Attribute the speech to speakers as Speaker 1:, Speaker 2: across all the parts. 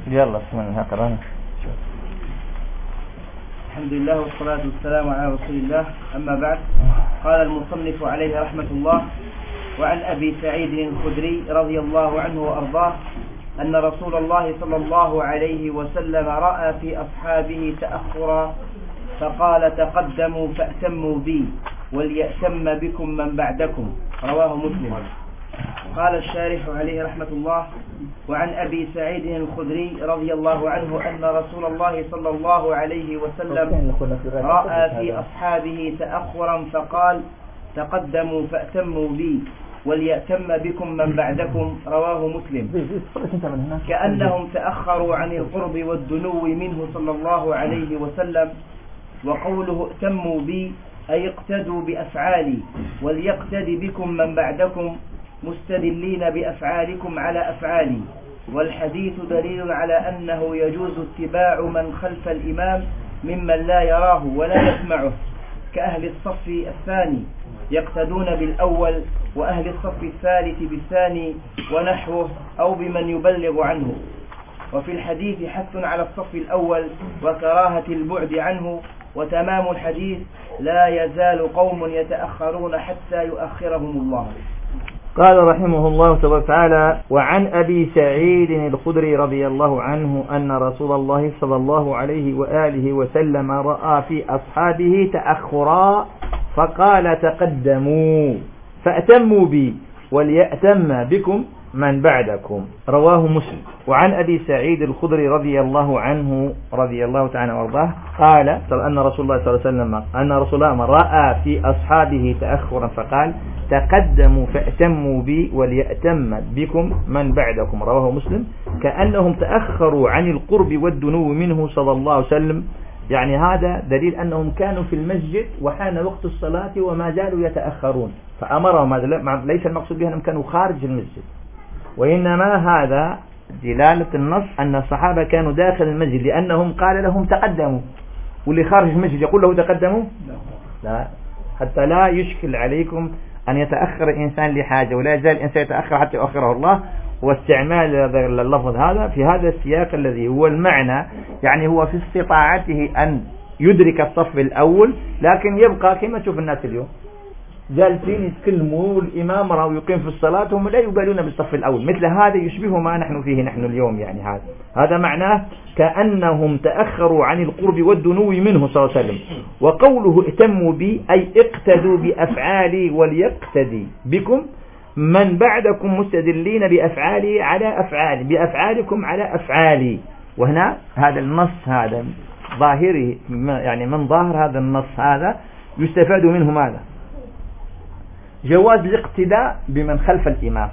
Speaker 1: يلا بسم الله هكذا.
Speaker 2: الحمد لله والصلاة والسلام على رسول الله. أما بعد، قال المصنف عليه رحمة الله: وعن أبي سعيد الخدري رضي الله عنه وأرضاه أن رسول الله صلى الله عليه وسلم رأى في أصحابه تأخرا فقال: تقدموا فأتموا بي وليأتم بكم من بعدكم. رواه مسلم. قال الشارح عليه رحمة الله: وعن أبي سعيد الخدري رضي الله عنه أن رسول الله صلى الله عليه وسلم رأى في أصحابه تأخرا فقال: تقدموا فأتموا بي وليأتم بكم من بعدكم. رواه مسلم. كأنهم تأخروا عن القرب والدنو منه صلى الله عليه وسلم. وقوله ائتموا بي أي اقتدوا بأفعالي وليقتدي بكم من بعدكم مستدلين بأفعالكم على أفعالي. والحديث دليل على أنه يجوز اتباع من خلف الإمام ممن لا يراه ولا يسمعه، كأهل الصف الثاني يقتدون بالأول، وأهل الصف الثالث بالثاني ونحوه، أو بمن يبلغ عنه. وفي الحديث حث على الصف الأول وكراهة البعد عنه. وتمام الحديث: لا يزال قوم يتأخرون حتى يؤخرهم الله.
Speaker 1: قال رحمه الله تبارك وتعالى: وعن أبي سعيد الخدري رضي الله عنه أن رسول الله صلى الله عليه وآله وسلم رأى في أصحابه تأخرا فقال: تقدموا فأتموا بي وليأتم بكم من بعدكم. رواه مسلم. وعن أبي سعيد الخدري رضي الله عنه رضي الله تعالى وارضاه قال أن رسول الله صلى الله عليه وسلم رأى في أصحابه تأخرا فقال: تقدموا فأتموا بي وليأتم بكم من بعدكم. رواه مسلم. كأنهم تأخروا عن القرب والدنو منه صلى الله عليه وسلم. يعني هذا دليل أنهم كانوا في المسجد وحان وقت الصلاة وما زالوا يتأخرون، فأمرهم. هذا ليس المقصود به أنهم كانوا خارج المسجد، وإنما هذا دلالة النص أن الصحابة كانوا داخل المسجد، لأنهم قال لهم تقدموا، واللي خارج المسجد يقول له تقدموا؟ لا، حتى لا يشكل عليكم أن يتأخر الإنسان لحاجة، ولا يزال الإنسان يتأخر حتى يؤخره الله. واستعمال اللفظ هذا في هذا السياق الذي هو المعنى، يعني هو في استطاعته أن يدرك الصف الأول، لكن يبقى كما تشوف الناس اليوم جالسين يتكلموا والإمام راه يقيم في الصلاة وهم لا يبالون بالصف الأول. مثل هذا يشبه ما نحن فيه نحن اليوم. يعني هذا معناه كأنهم تأخروا عن القرب والدنو منه صلى الله عليه وسلم. وقوله ائتموا بي أي اقتدوا بأفعالي وليقتدي بكم من بعدكم مستدلين بأفعالي على أفعالي، بأفعالكم على أفعالي. وهنا هذا النص هذا ظاهره، يعني من ظاهر هذا النص هذا يستفاد منه ماذا؟ جواز الاقتداء بمن خلف الإمام.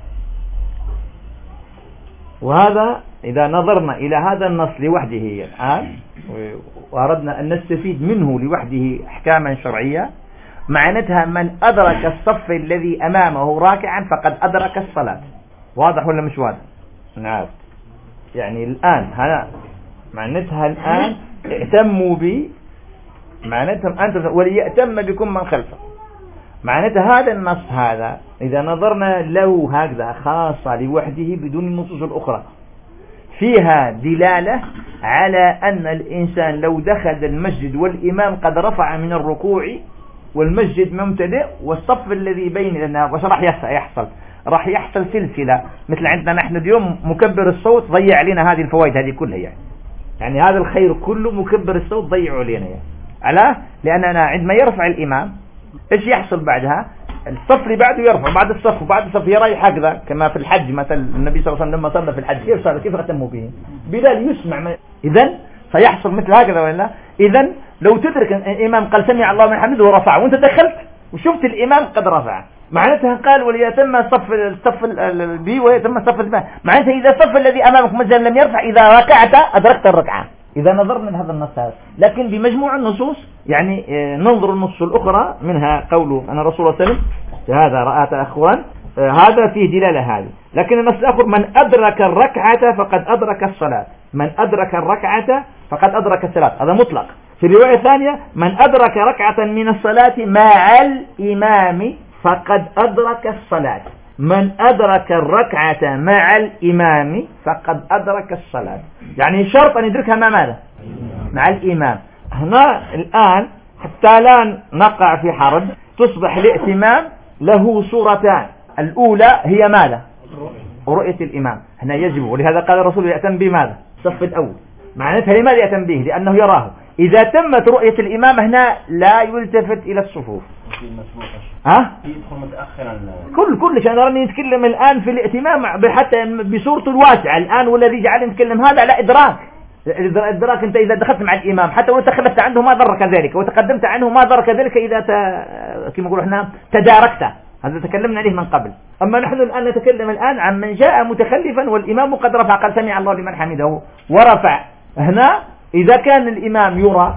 Speaker 1: وهذا إذا نظرنا إلى هذا النص لوحده الآن وأردنا أن نستفيد منه لوحده أحكاما شرعية، معناتها من أدرك الصف الذي أمامه راكعا فقد أدرك الصلاة. واضح ولا مش واضح؟ نعم. يعني الآن هنا معناتها الآن ائتموا بي، معناتها أنت وليأتم بكم من خلفه. معناتها هذا النص هذا إذا نظرنا له هكذا خاصة لوحده بدون النصوص الأخرى، فيها دلالة على أن الإنسان لو دخل المسجد والإمام قد رفع من الركوع والمسجد ممتلئ والصف الذي بيننا، وش راح يحصل؟ راح يحصل سلسلة مثل عندنا نحن اليوم. مكبر الصوت ضيع علينا هذه الفوائد هذه كلها، يعني هذا الخير كله مكبر الصوت ضيعوا علينا. علاه؟ لأننا عندما يرفع الإمام إيش يحصل بعدها؟ الصف اللي بعده يرفع بعد الصف وبعد الصف يريح هكذا، كما في الحج مثلا النبي صلى الله عليه وسلم لما صلى في الحج كيف أتموا به؟ بلال يسمع. إذن سيحصل مثل هكذا ولا؟ إذن لو تدرك الإمام قال سمع الله من حمده ورفع وأنت دخلت وشفت الإمام قد رفع، معناتها قال وليتم الصف البي ويتم الصف البي، معناتها إذا الصف الذي أمامك مثلا لم يرفع إذا ركعت أدركت الركعة. إذا نظرنا من هذا النص هذا، لكن بمجموع النصوص يعني ننظر النص الأخرى منها قوله أن الرسول صلى الله عليه وسلم هذا رأى تأخرا، هذا فيه دلالة هذه. لكن النص الآخر من أدرك الركعة فقد أدرك الصلاة، من أدرك الركعة فقد أدرك الصلاة، هذا مطلق. في الرواية الثانية من أدرك ركعة من الصلاة مع الإمام فقد أدرك الصلاة. من أدرك الركعة مع الإمام فقد أدرك الصلاة. يعني شرط أن يدركها مع ماذا؟ مع الإمام. هنا الآن حتى لا نقع في حرج تصبح الائتمام له صورتان. الأولى هي ماذا؟ رؤية الإمام. هنا يجب، ولهذا قال الرسول يأتم بماذا؟ الصف الأول. معناتها لماذا يأتم به؟ لأنه يراه. إذا تمت رؤية الإمام هنا لا يلتفت إلى الصفوف.
Speaker 2: يدخل متأخرا.
Speaker 1: كل شيء نرى نتكلم الآن في الائتمام حتى بصورته الواسعة الآن، والذي جعل نتكلم هذا على إدراك. أنت إذا دخلت مع الإمام حتى وأنت خلفت عنه ما ضرك ذلك، وتقدمت عنه ما ضرك ذلك إذا كما نقول احنا تداركته. هذا تكلمنا عليه من قبل. أما نحن الآن نتكلم عن من جاء متخلفا والإمام قد رفع، قال سمع الله لمن حمده ورفع. هنا إذا كان الإمام يرى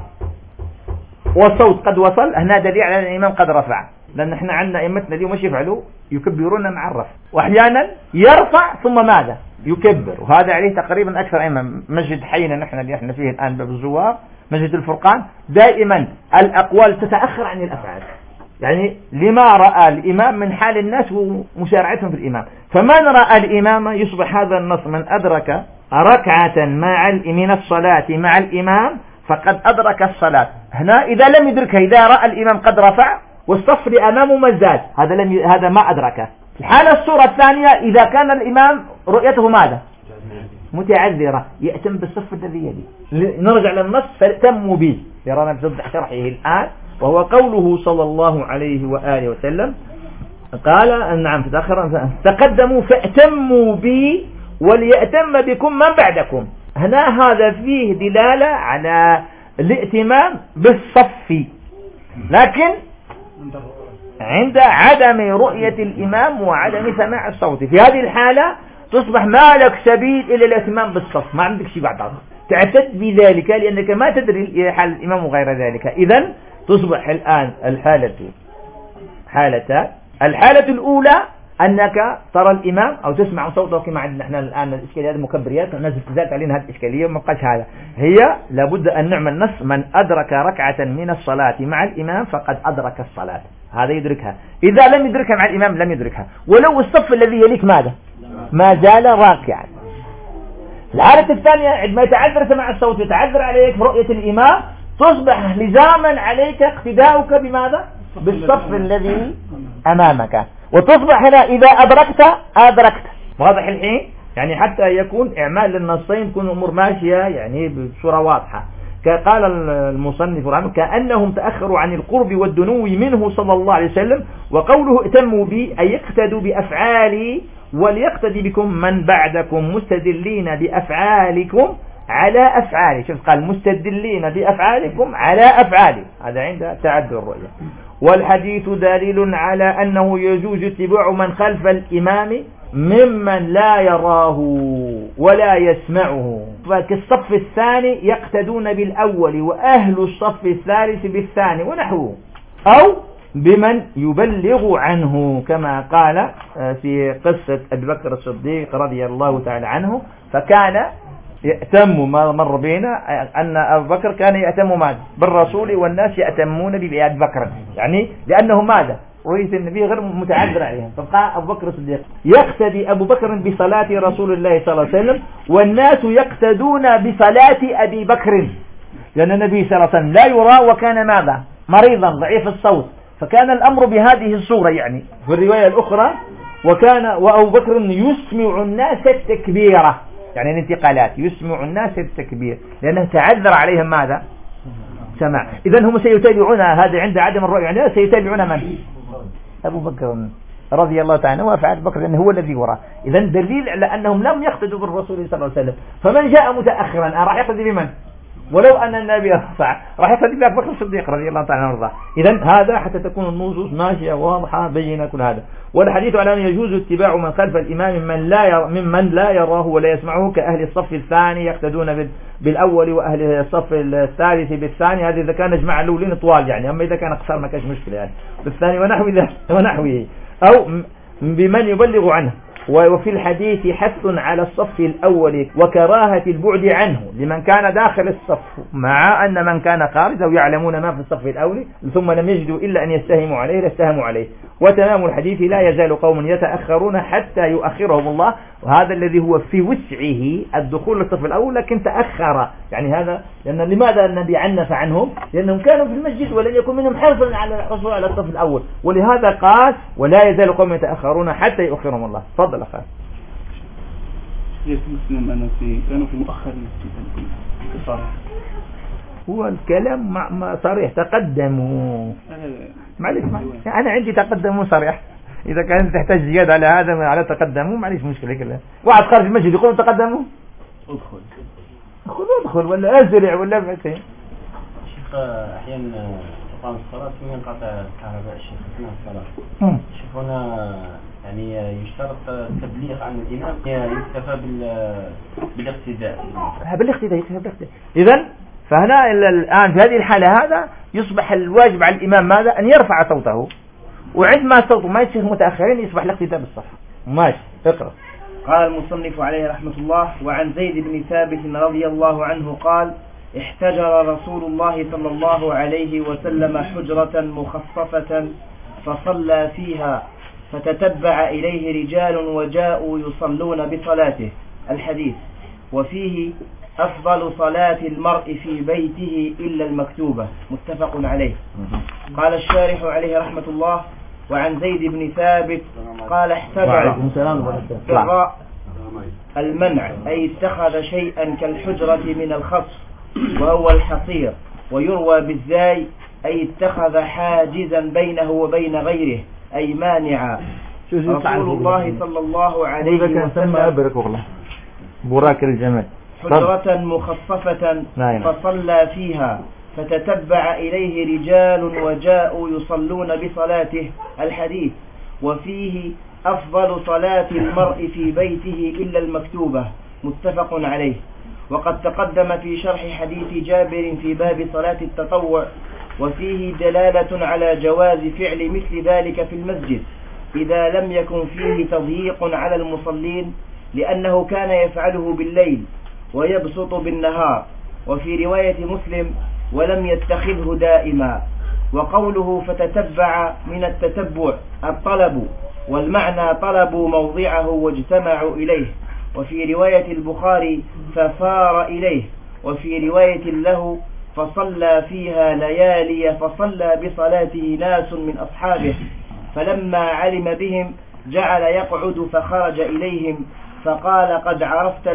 Speaker 1: والصوت قد وصل، هنا دليل على أن الإمام قد رفع. لأن احنا عندنا أئمتنا اليوم مش يفعلوا، يكبرون مع الرفع، وأحيانا يرفع ثم ماذا؟ يكبر. وهذا عليه تقريبا أكثر أئمة. مسجد حينا نحن اللي احنا فيه الآن باب الزوار، مسجد الفرقان، دائما الأقوال تتأخر عن الأفعال. يعني لما رأى الإمام من حال الناس ومسارعتهم في الإمام. فمن رأى الإمام يصبح هذا النص من أدرك ركعة من الصلاة مع الإمام فقد أدرك الصلاة. هنا إذا لم يدركها، إذا رأى الإمام قد رفع والصف لأمامه مزاد، هذا ما أدركه. الحالة الصورة الثانية إذا كان الإمام رؤيته ماذا؟ متعذرة، يأتم بالصف الذي يلي. نرجع للنص فأتموا به، يرانا بصدق شرحه الآن، وهو قوله صلى الله عليه وآله وسلم قال نعم تقدموا فأتموا بي وليأتم بكم من بعدكم. هنا هذا فيه دلالة على الائتمام بالصف، لكن عند عدم رؤية الإمام وعدم سماع الصوت. في هذه الحالة تصبح ما لك سبيل إلا الائتمام بالصف، ما عندك شيء بعد هذا، تعتد بذلك لأنك ما تدري حال الإمام وغير ذلك. إذن تصبح الآن حالتان. الحالة الأولى أنك ترى الإمام أو تسمع صوته، كما عندنا نحن الآن الإشكالية المكبريات، الناس تزاد علينا هذه الإشكالية وما قالش هذا. هي لابد أن نعمل نص من أدرك ركعة من الصلاة مع الإمام فقد أدرك الصلاة. هذا يدركها. إذا لم يدركها مع الإمام لم يدركها، ولو الصف الذي يليك ماذا؟ ما زال راكعا. الحالة الثانية عندما يتعذر سماع الصوت، يتعذر عليك برؤية الإمام، تصبح لزاما عليك اقتداؤك بماذا؟ بالصف الذي أمامك. وتصبح هنا إذا أدركت. واضح الحين؟ يعني حتى يكون إعمال للنصين تكون الأمور ماشية يعني بصورة واضحة. قال المصنف رحمه كأنهم تأخروا عن القرب والدنو منه صلى الله عليه وسلم. وقوله ائتموا بي أي يقتدوا بأفعالي وليقتدي بكم من بعدكم مستدلين بأفعالكم على أفعالي. شوف قال مستدلين بأفعالكم على أفعالي، هذا عند تعدد الرؤية. والحديث دليل على أنه يجوز اتباع من خلف الإمام ممن لا يراه ولا يسمعه، فكالصف الثاني يقتدون بالأول وأهل الصف الثالث بالثاني ونحوه، أو بمن يبلغ عنه كما قال في قصة أبي بكر الصديق رضي الله تعالى عنه. فكان يأتم، ما مر بينا أن أبو بكر كان يأتم ماذا؟ بالرسول والناس يأتمون بأبي بكر، يعني لأنه ماذا؟ رؤية النبي غير متعذر عليهم. فقال أبو بكر الصديق يقتدي أبو بكر بصلاة رسول الله صلى الله عليه وسلم والناس يقتدون بصلاة أبي بكر، لأن النبي صلى الله عليه وسلم لا يرى وكان ماذا؟ مريضا ضعيف الصوت، فكان الأمر بهذه الصورة. يعني في الرواية الأخرى وأبو بكر يسمع الناس التكبيرة، يعني الانتقالات يسمع الناس التكبير لأنه تعذر عليهم ماذا؟ سمع. إذن هم سيتابعون، هذا عند عدم الرؤية، يعني سيتابعون من؟ أبو بكر رضي الله تعالى وفعل بكر لأنه هو الذي وراء. إذن دليل على أنهم لم يقتدوا بالرسول صلى الله عليه وسلم. فمن جاء متأخرا راح يقتدي بمن؟ ولو أن النبي رفع راح يقتدي بأبي بكر الصديق رضي الله تعالى عنه. إذن هذا حتى تكون النصوص ماشية واضحة بينة كل هذا. والحديث على أن يجوز اتباع من خلف الإمام ممن لا يراه ولا يسمعه، كأهل الصف الثاني يقتدون بالأول وأهل الصف الثالث بالثاني. هذا إذا كان جماعة الأولين طوال يعني، أما إذا كان أقصر ما كانش مشكلة يعني بالثاني ونحوه، أو بمن يبلغ عنه. وفي الحديث حث على الصف الأول وكراهة البعد عنه لمن كان داخل الصف، مع أن من كان خارج أو يعلمون ما في الصف الأول ثم لم يجدوا إلا أن يستهموا عليه لاستهموا عليه. وتمام الحديث لا يزال قوم يتأخرون حتى يؤخرهم الله، وهذا الذي هو في وسعه الدخول للصف الأول لكن تأخر. يعني هذا لأن لماذا النبي عنف عنهم؟ لأنهم كانوا في المسجد ولم يكن منهم حرصا على الحصول على الصف الأول، ولهذا قال ولا يزال قوم يتأخرون حتى يؤخرهم الله. تفضل أخي.
Speaker 3: مسلم أنا كانوا في مؤخر صريح،
Speaker 1: هو الكلام ما صريح تقدموا معلش أنا عندي تقدموا صريح. إذا كانت تحتاج زيادة على هذا على تقدموا معليش مشكلة كلها. واحد خارج المسجد يقول تقدموا ادخل ولا أزرع ولا بحثين.
Speaker 4: شيخ أحيانا تقام الصلاة ثم ينقطع الكهرباء الشيخ أثناء الصلاة. شوف هنا يعني يشترط التبليغ عن الإمام يكتفى بالاقتداء. إذن فهنا الآن في هذه الحالة هذا يصبح الواجب على الإمام ماذا؟ أن يرفع صوته، وعندما صوته ما يصير متأخرين يصبح الاقتداء بالصف. ماشي اقرأ.
Speaker 2: قال المصنف عليه رحمة الله: وعن زيد بن ثابت رضي الله عنه قال: احتجر رسول الله صلى الله عليه وسلم حجرة مخصصة فصلى فيها فتتبع إليه رجال وجاءوا يصلون بصلاته. الحديث. وفيه أفضل صلاة المرء في بيته إلا المكتوبة. متفق عليه. قال الشارح عليه رحمة الله: وعن زيد بن ثابت قال احتجر بالراء المنع أي اتخذ شيئا كالحجرة من الخصف وهو الحصير، ويروى بالزاي أي اتخذ حاجزا بينه وبين غيره أي مانعا. رسول الله صلى الله عليه وسلم
Speaker 1: براك الجمل
Speaker 2: حجرة مخصفة فصلى فيها فتتبع إليه رجال وجاءوا يصلون بصلاته. الحديث. وفيه أفضل صلاة المرء في بيته إلا المكتوبة. متفق عليه. وقد تقدم في شرح حديث جابر في باب صلاة التطوع، وفيه دلالة على جواز فعل مثل ذلك في المسجد إذا لم يكن فيه تضييق على المصلين، لأنه كان يفعله بالليل ويبسط بالنهار. وفي رواية مسلم: ولم يتخذه دائما. وقوله فتتبع من التتبع الطلب، والمعنى طلبوا موضعه واجتمعوا إليه. وفي رواية البخاري ففار إليه. وفي رواية له فصلى فيها ليالي فصلى بصلاته ناس من أصحابه، فلما علم بهم جعل يقعد فخرج إليهم فقال: قد عرفت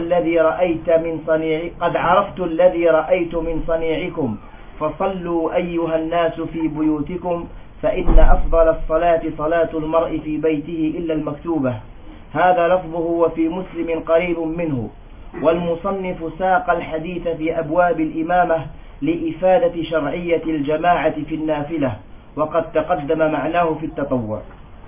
Speaker 2: الذي رأيت من صنيعكم، فصلوا أيها الناس في بيوتكم، فإن أفضل الصلاة صلاة المرء في بيته إلا المكتوبة. هذا لفظه وفي مسلم قريب منه. والمصنف ساق الحديث في أبواب الإمامة لإفادة شرعية الجماعة في النافلة، وقد تقدم معناه في التطوع.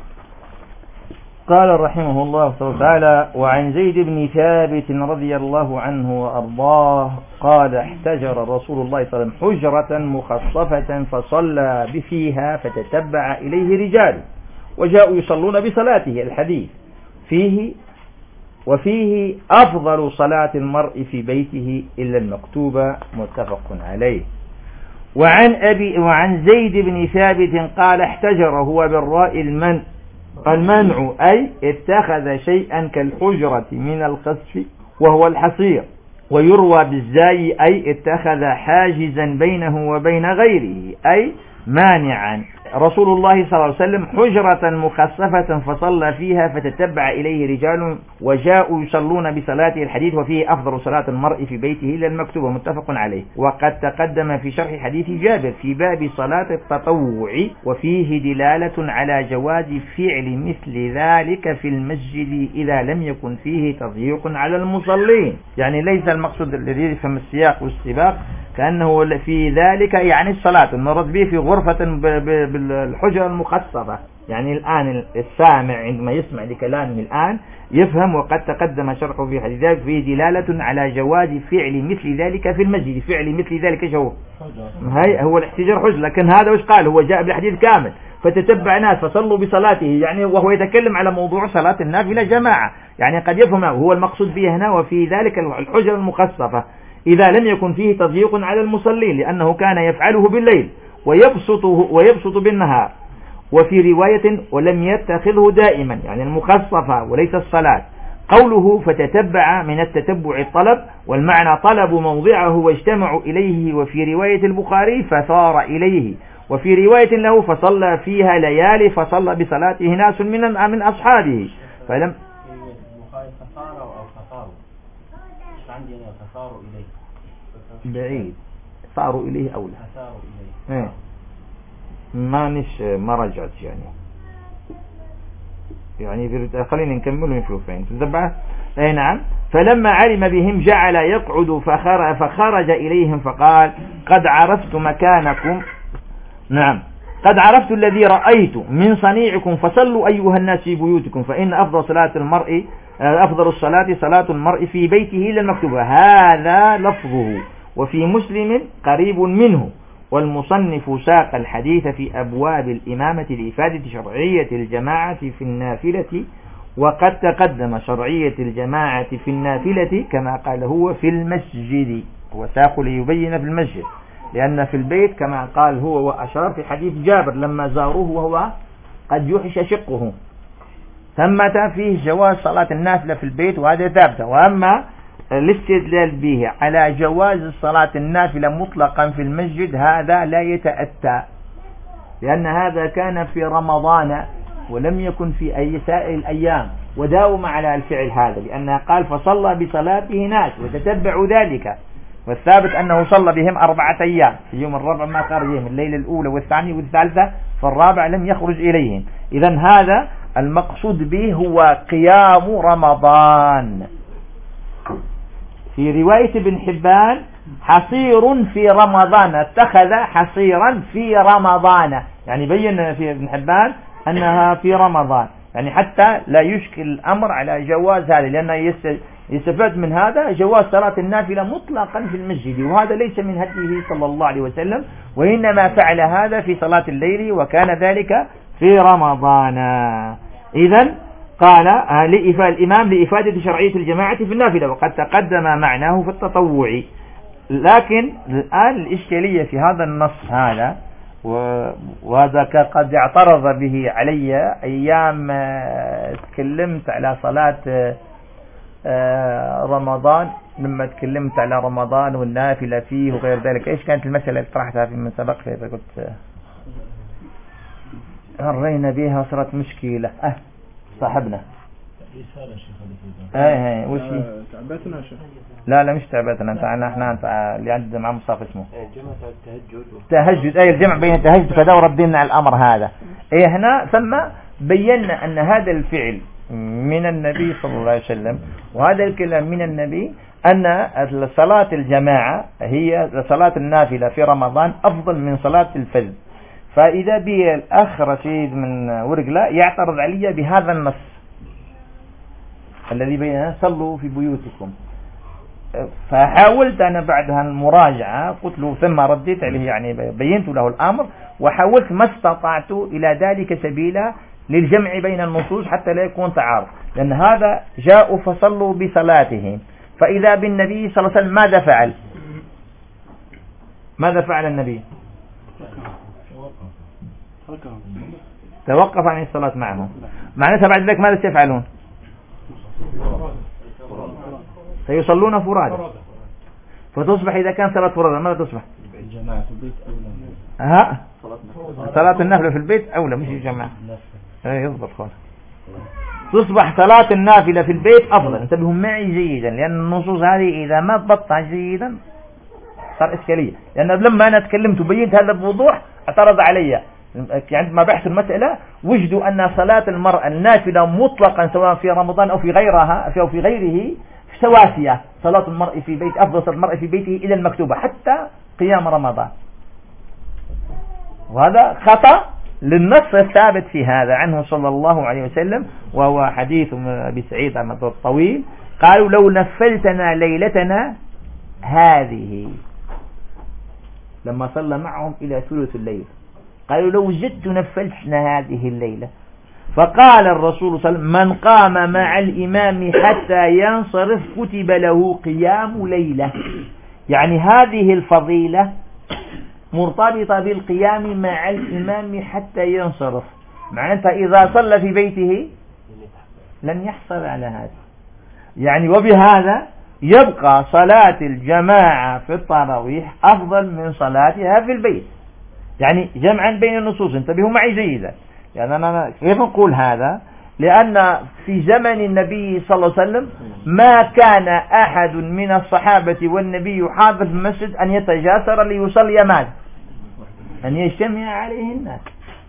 Speaker 1: قال رحمه الله تعالى: وعن زيد بن ثابت رضي الله عنه وأرضاه قال احتجر رسول الله صلى الله عليه وسلم حجرة مخصفة فصلى فيها فتتبع إليه رجال وجاءوا يصلون بصلاته. الحديث. وفيه أفضل صلاة المرء في بيته إلا المكتوبة. متفق عليه. وعن زيد بن ثابت قال احتجر هو بالراء المنع أي اتخذ شيئا كالحجرة من الخصف وهو الحصير، ويروى بالزاي أي اتخذ حاجزا بينه وبين غيره أي مانعا. رسول الله صلى الله عليه وسلم حجرة مخصفة فصلى فيها فتتبع إليه رجال وجاءوا يصلون بصلاته. الحديث. وفيه أفضل صلاة المرء في بيته إلا المكتوبة. متفق عليه. وقد تقدم في شرح حديث جابر في باب صلاة التطوع، وفيه دلالة على جواز فعل مثل ذلك في المسجد إذا لم يكن فيه تضييق على المصلين. يعني ليس المقصود الذي يفهم السياق والسباق كأنه في ذلك يعني الصلاة، المراد به في غرفة بالحجرة المخصصة. يعني الآن السامع عندما يسمع لكلامه الآن يفهم، وقد تقدم شرحه في حديث ذلك فيه دلالة على جواز فعل مثل ذلك في المسجد. فعل مثل ذلك شو هي هو الاحتجار حجر، لكن هذا وش قال؟ هو جاء بالحديث كامل، فتتبع ناس فصلوا بصلاته، يعني وهو يتكلم على موضوع صلاة النافلة جماعة، يعني قد يفهم هو المقصود به هنا وفي ذلك الحجر المخصصة إذا لم يكن فيه تضييق على المصلين، لأنه كان يفعله بالليل ويبسط بالنهار. وفي رواية ولم يتخذه دائما، يعني المخصصة وليس الصلاة. قوله فتتبع من التتبع الطلب، والمعنى طلب موضعه واجتمعوا إليه. وفي رواية البخاري فصار إليه، وفي رواية له فصلى فيها ليالي فصلى بصلاته ناس من أصحابه. فلم
Speaker 4: عندي أنا فصاروا إليه
Speaker 1: بعيد، صاروا إليه أولى، ما رجعت يعني خلينا نكمل ونشوف فين تتبع. أي نعم. فلما علم بهم جعل يقعد فخرج إليهم فقال قد عرفت مكانكم، نعم قد عرفت الذي رأيت من صنيعكم فصلوا أيها الناس في بيوتكم، فإن أفضل الصلاة صلاة المرء في بيته إلا المكتوبة. هذا لفظه. وفي مسلم قريب منه. والمصنف ساق الحديث في أبواب الإمامة لإفادة شرعية الجماعة في النافلة، وقد تقدم شرعية الجماعة في النافلة كما قال هو في المسجد، وساق ليبين في المسجد، لأن في البيت كما قال هو وأشار في حديث جابر لما زاروه وهو قد يحش شقه، ثمة فيه جواز صلاة النافلة في البيت وهذا ثابت. وأما الاستدلال به على جواز الصلاة النافلة مطلقا في المسجد هذا لا يتأتى، لأن هذا كان في رمضان ولم يكن في أي سائر الأيام، وداوم على الفعل هذا، لأنه قال فصلى بصلاته ناس وتتبعوا ذلك. والثابت أنه صلى بهم 4 أيام، في يوم الرابع ما خرجهم، الليلة الأولى والثانية والثالثة، فالرابع لم يخرج إليهم. إذن هذا المقصود به هو قيام رمضان. في رواية ابن حبان حصير في رمضان، اتخذ حصيرا في رمضان، يعني بين في ابن حبان أنها في رمضان، يعني حتى لا يشكل الأمر على جواز هذا، لأنه يستفاد من هذا جواز صلاة النافلة مطلقا في المسجد، وهذا ليس من هديه صلى الله عليه وسلم، وإنما فعل هذا في صلاة الليل وكان ذلك في رمضان. إذن قال الإمام لإفادة شرعية الجماعة في النافلة، وقد تقدم معناه في التطوع. لكن الآن الإشكالية في هذا النص هذا، وهذا قد اعترض به علي أيام تكلمت على صلاة رمضان، لما تكلمت على رمضان والنافلة فيه وغير ذلك. إيش كانت المسألة اللي طرحتها في من سبق؟ إذا قلت مرينا بها صارت مشكلة. صاحبنا وش
Speaker 3: تعبتنا شيخ؟
Speaker 1: لا مش تعبتنا، احنا اللي عندنا مع مصطفى اسمه التهجد. الجمع بين التهجد كذا وردينا على الأمر هذا. هنا ثم بينا أن هذا الفعل من النبي صلى الله عليه وسلم، وهذا الكلام من النبي، أن صلاة الجماعة هي صلاة النافلة في رمضان أفضل من صلاة الفجر. فإذا بي الأخ رشيد من ورقلة يعترض علي بهذا النص الذي بيننا صلوا في بيوتكم، فحاولت أنا بعدها المراجعة، قلت له ثم رديت عليه، يعني بينت له الأمر وحاولت ما استطعت إلى ذلك سبيلا للجمع بين النصوص حتى لا يكون تعارض، لأن هذا جاءوا فصلوا بصلاتهم. فإذا بالنبي صلى الله عليه وسلم ماذا فعل النبي؟ توقف عن الصلاة معهم. معناتها بعد ذلك ماذا سيفعلون؟ سيصلون فرادى، فتصبح إذا كان صلاة فرادى ماذا تصبح؟ صلاة النافلة في البيت أولى مش الجماعة. يضبط خالص. تصبح صلاة النافلة في البيت أفضل. انتبهوا معي جيدا، لأن النصوص هذه إذا ما ضبطها جيدا صار إشكالية، لأن لما أنا تكلمت وبينت هذا بوضوح اعترض علي عندما بحث المسألة، وجدوا أن صلاة المرأة النافلة مطلقا سواء في رمضان أو في غيرها أو في غيره سواسية. صلاة المرء في بيت أفضل صلاة المرء في بيته إلى المكتوبة، حتى قيام رمضان، وهذا خطأ للنص الثابت في هذا عنه صلى الله عليه وسلم، وهو حديث من أبي سعيد الطويل، قالوا لو نفلتنا ليلتنا هذه، لما صلى معهم إلى ثلث الليل قالوا لو جدت نفلتنا هذه الليلة، فقال الرسول صلى الله عليه وسلم من قام مع الإمام حتى ينصرف كتب له قيام ليلة. يعني هذه الفضيلة مرتبطة بالقيام مع الإمام حتى ينصرف، معناتها إذا صلى في بيته لن يحصل على هذا. يعني وبهذا يبقى صلاة الجماعة في التراويح أفضل من صلاتها في البيت، يعني جمعا بين النصوص. انتبهوا معي جيدا، يعني أنا كيف نقول هذا؟ لأن في زمن النبي صلى الله عليه وسلم ما كان أحد من الصحابة والنبي حاضر في المسجد أن يتجاسر ليصلي معه، أن يجتمع عليه الناس.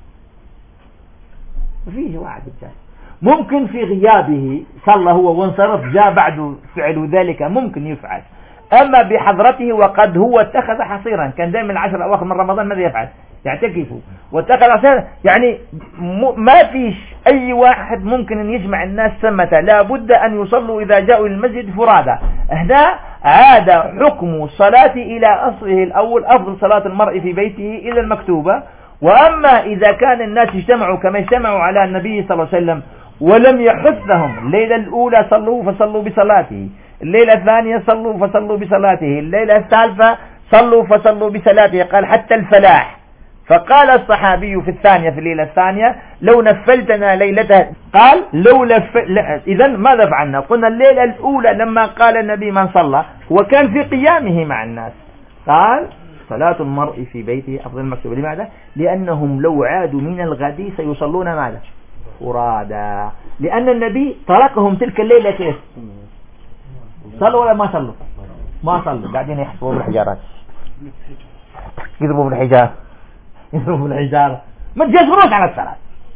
Speaker 1: وفيه واحد ممكن في غيابه صلى هو وانصرف، جاء بعد فعل ذلك ممكن يفعل. أما بحضرته وقد هو اتخذ حصيرا، كان دائما العشر الأواخر من رمضان ماذا يفعل؟ يعتكفوا واتخذ حصيرا. يعني ما فيش أي واحد ممكن أن يجمع الناس ثمة، لا بد أن يصلوا إذا جاءوا للمسجد فرادى. هنا عاد حكم الصلاة إلى أصله الأول، أفضل صلاة المرء في بيته إلى المكتوبة. وأما إذا كان الناس اجتمعوا كما اجتمعوا على النبي صلى الله عليه وسلم ولم يحثهم، الليلة الأولى صلوا فصلوا بصلاته، الليلة الثانية صلوا فصلوا بصلاته، الليلة الثالثة صلوا فصلوا بصلاته، قال حتى الفلاح. فقال الصحابي في الثانية، في الليلة الثانية لو نفلتنا ليلتها، قال إذن ماذا فعلنا؟ قلنا الليلة الأولى لما قال النبي من صلى هو كان في قيامه مع الناس، قال صلاة المرء في بيته أفضل مكتوبة. لماذا؟ لأنهم لو عادوا من الغد سيصلون ماذا؟ فرادا، لأن النبي تركهم تلك الليلة كيف؟ صلوا ولا ما صلوا؟ ما صلوا، قاعدين يحسبوا بالحجارات، يضربوا بالحجارة، يضربوا بالحجارة، ما تجسروش على الصلاة.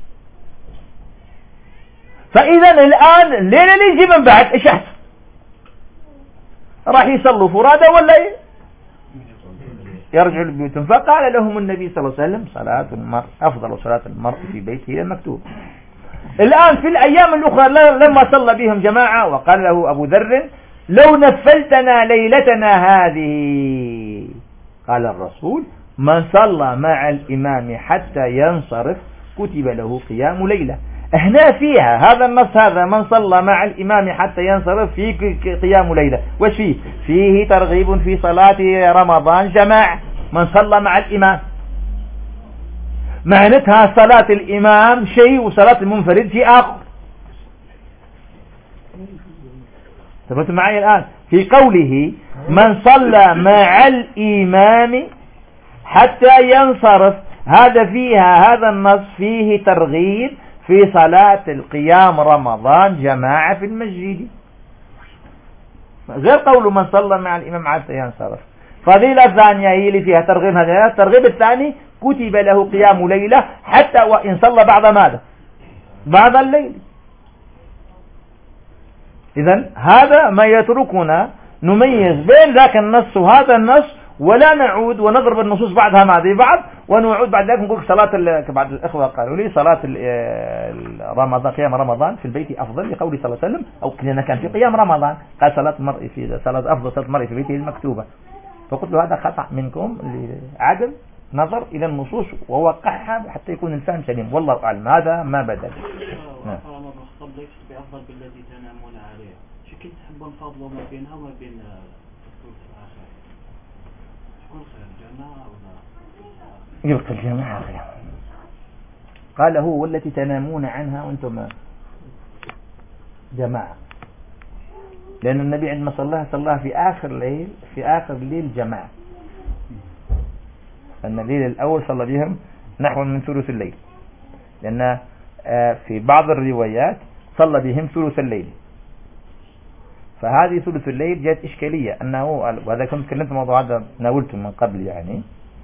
Speaker 1: فإذا الآن الليلة اللي يجي من بعد إيش يحصل؟ راح يصلوا فرادا ولا يرجعوا لبيوتهم. فقال لهم النبي صلى الله عليه وسلم صلاة المرء أفضل صلاة المرء في بيته المكتوب. الآن في الأيام الأخرى لما صلى بهم جماعة وقال له أبو ذر لو نفلتنا ليلتنا هذه، قال الرسول من صلى مع الإمام حتى ينصرف كتب له قيام ليلة. هنا فيها هذا النص، هذا من صلى مع الإمام حتى ينصرف فيه قيام ليلة، وش فيه؟ فيه ترغيب في صلاة رمضان جماعة، من صلى مع الإمام، معناتها صلاة الإمام شيء وصلاة المنفرد شيء آخر. ثبت معي الآن في قوله من صلى مع الإمام حتى ينصرف، هذا فيها هذا النص فيه ترغيب في صلاة القيام رمضان جماعة في المسجد، غير قول من صلى مع الإمام حتى ينصرف. فضيلة ثانية هي اللي فيها ترغيب، هذا الترغيب الثاني كتب له قيام ليلة حتى وإن صلى بعد ماذا؟ بعد الليل. إذن هذا ما يتركنا نميز بين ذاك النص وهذا النص، ولا نعود ونضرب النصوص بعضها مع بعض ونعود بعد ذلك نقول صلاة. بعض الإخوة قالوا لي صلاة رمضان قيام رمضان في البيت أفضل لقول صلى الله عليه وسلم، أو كلنا كان في قيام رمضان قال صلاة المرء في صلاة أفضل صلاة المرء في بيته المكتوبة. فقلت له هذا خطأ منكم لعدم نظر إلى النصوص ووقعها حتى يكون الفهم سليم، والله أعلم. هذا ما بدل.
Speaker 3: نعم. ليس بأفضل بالذي تنامون عليه، شكل تحبون فضلوا ما بينها وما بين الثلث الآخر، تكون خير جماعة ولا
Speaker 1: يبقى الجماعة خير. قال هو والتي تنامون عنها وانتم جماعة، لأن النبي عندما صلاها في آخر الليل، في آخر الليل جماعة، أن الليل الأول صلى بهم نحو من ثلث الليل، لأن في بعض الروايات صلى بهم ثلث الليل. فهذه ثلث الليل جاءت إشكالية أنه، وهذا كنت تكلمت الموضوع هذا ناولته من قبل، يعني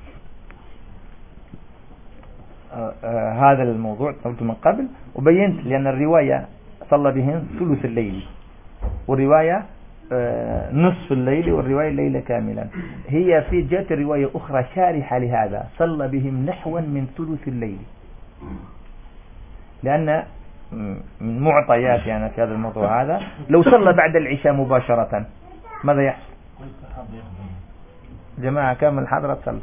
Speaker 1: هذا الموضوع ناولته من قبل وبينت، لأن الرواية صلى بهم ثلث الليل والرواية نصف الليل والرواية الليلة كاملا. هي في جهة الرواية أخرى شارحة لهذا، صلى بهم نحوا من ثلث الليل، لأن من معطيات يعني في هذا الموضوع هذا لو صلى بعد العشاء مباشرة ماذا يحصل؟ جماعة كامل الحضرة تصلي.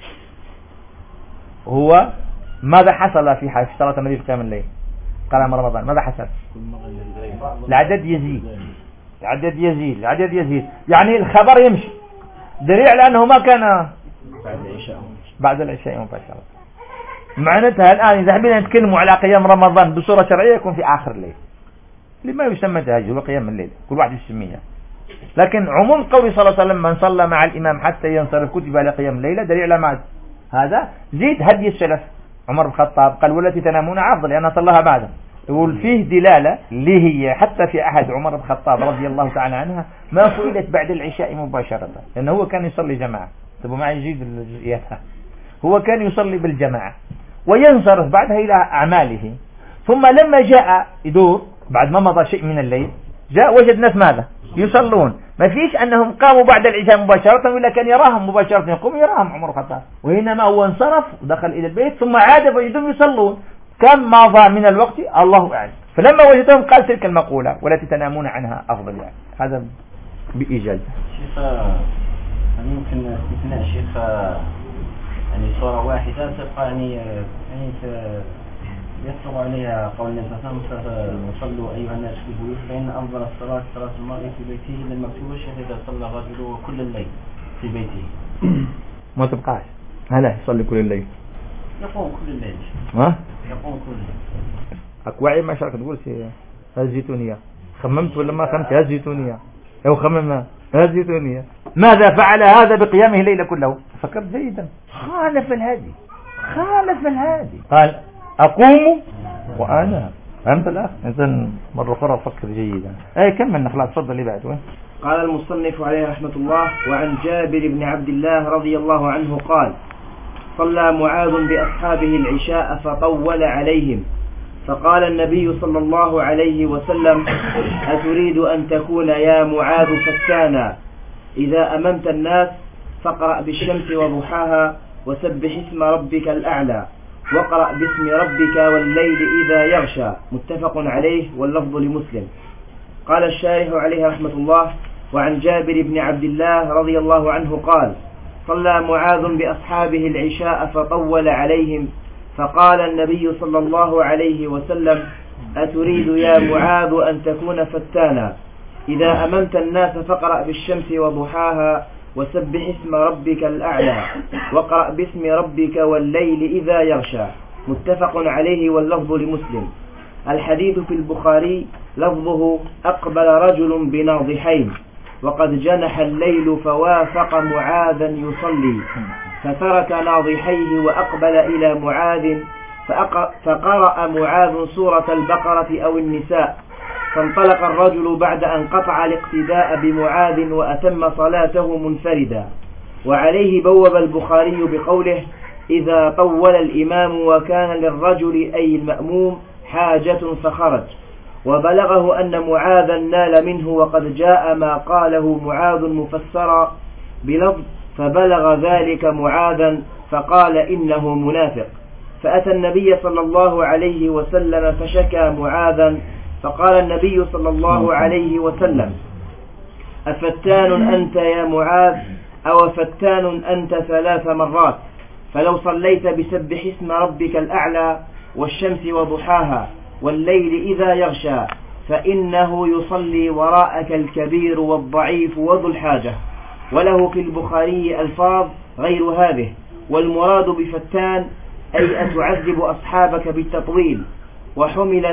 Speaker 1: هو ماذا حصل في صلاة النبي في كامل الليل قال رمضان؟ ماذا حصل؟ العدد يزيد، العدد يزيد، العدد يزيد، يعني الخبر يمشي دليل على أنه ما كان بعد العشاء مباشرة. معناتها الآن إذا حبينا نتكلموا على قيام رمضان بصورة شرعية يكون في آخر الليل لما يسمى تهجد وقيام الليل، كل واحد يسميها. لكن عموم قول صلى الله عليه وسلم من صلى مع الإمام حتى ينصرف كتب على قيام الليلة دليل على ما هذا. زيد هدي السلف عمر بن الخطاب قال والتي تنامون أفضل لأنها صلىها بعده. يقول فيه دلالة اللي هي حتى في أحد عمر بن الخطاب رضي الله تعالى عنها ما فعلت بعد العشاء مباشرة، لأنه هو كان يصلي جماعة. تبقى معي جيد الجزئياتها. هو كان يصلي بالجماعة وينصرف بعدها إلى أعماله، ثم لما جاء يدور بعد ما مضى شيء من الليل جاء وجد ناس ماذا يصلون. ما فيش أنهم قاموا بعد العشاء مباشرة ولا كان يراهم مباشرة، يقوم يراهم عمر بن الخطاب، وإنما هو انصرف ودخل إلى البيت ثم عاد فوجدهم يصلون. كم مضى من الوقت الله أعلم. فلما وجدهم قال تلك المقولة والتي تنامون عنها أفضل. يعني هذا بإيجاز.
Speaker 4: شيخ ممكن استثناء شيخ يعني صورة واحدة تبقى يعني يطلق عليها قول النبي صلى الله عليه وسلم صلوا أيها الناس في البيوت فإن أفضل الصلاة صلاة المرء في بيته إلا المكتوبة. الشيخ إذا صلى الرجل كل الليل في بيته
Speaker 1: ما تبقاش هلا يصلي كل الليل،
Speaker 4: يقوم كل الليل.
Speaker 1: ها
Speaker 4: يقوم كل الليل.
Speaker 1: أكواعي ما شارك تقول شيء الزيتونية خممت ولا ما خممت الزيتونية أو خممنا الزيتونية. ماذا فعل هذا بقيامه الليل كله؟ فكرت جيدا، خالف الهادي، خالف الهادي. قال أقوم وأنا. فهمت الأخ؟ إذن مرة أخرى فكر جيدا. كملنا خلاص. تفضل لي بعد.
Speaker 2: قال المصنف عليه رحمة الله: وعن جابر بن عبد الله رضي الله عنه قال: صلى معاذ بأصحابه العشاء فطول عليهم، فقال النبي صلى الله عليه وسلم: أتريد أن تكون يا معاذ فتانا؟ إذا أممت الناس فاقرأ بالشمس وضحاها وسبح اسم ربك الأعلى واقرأ باسم ربك والليل إذا يغشى. متفق عليه واللفظ لمسلم. قال الشارح عليه رحمة الله: وعن جابر بن عبد الله رضي الله عنه قال: صلى معاذ بأصحابه العشاء فطول عليهم، فقال النبي صلى الله عليه وسلم: أتريد يا معاذ أن تكون فتانا؟ إذا أممت الناس فاقرأ بالشمس وضحاها وسبح اسم ربك الأعلى واقرأ باسم ربك والليل إذا يغشى. متفق عليه واللفظ لمسلم. الحديث في البخاري لفظه: أقبل رجل بناضحين وقد جنح الليل فوافق معاذا يصلي فترك ناضحيه وأقبل إلى معاذ فقرأ معاذ سورة البقرة أو النساء، فانطلق الرجل بعد أن قطع الاقتداء بمعاذ وأتم صلاته منفردا. وعليه بوب البخاري بقوله: إذا طول الإمام وكان للرجل أي المأموم حاجة فخرج. وبلغه أن معاذا نال منه وقد جاء ما قاله معاذ مفسرا بلفظ: فبلغ ذلك معاذا فقال إنه منافق. فأتى النبي صلى الله عليه وسلم فشكى معاذا، فقال النبي صلى الله عليه وسلم: أفتان أنت يا معاذ؟ أو فتان أنت 3 مرات؟ فلو صليت بسبح اسم ربك الأعلى والشمس وضحاها والليل إذا يغشى فإنه يصلي وراءك الكبير والضعيف وذو الحاجة. وله في البخاري ألفاظ غير هذه. والمراد بفتان أي أتعذب أصحابك بالتطويل، وحمل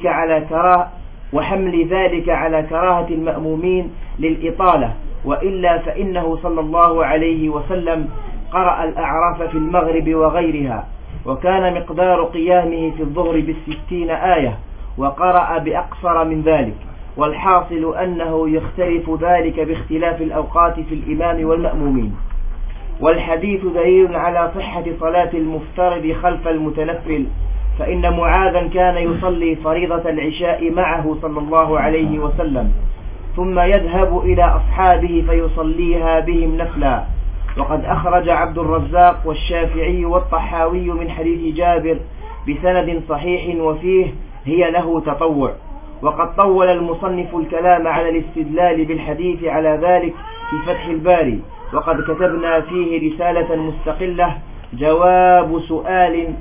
Speaker 2: ذلك على كراهة المأمومين للإطالة، وإلا فإنه صلى الله عليه وسلم قرأ الأعراف في المغرب وغيرها، وكان مقدار قيامه في الظهر 60 آية، وقرأ بأقصر من ذلك. والحاصل أنه يختلف ذلك باختلاف الأوقات في الإمام والمأمومين. والحديث دليل على صحة صلاة المفترض خلف المتنفل، فإن معاذا كان يصلي فريضة العشاء معه صلى الله عليه وسلم، ثم يذهب إلى أصحابه فيصليها بهم نفلا. وقد أخرج عبد الرزاق والشافعي والطحاوي من حديث جابر بسند صحيح وفيه هي له تطوع. وقد طول المصنف الكلام على الاستدلال بالحديث على ذلك في فتح الباري، وقد كتبنا فيه رسالة مستقلة جواب سؤال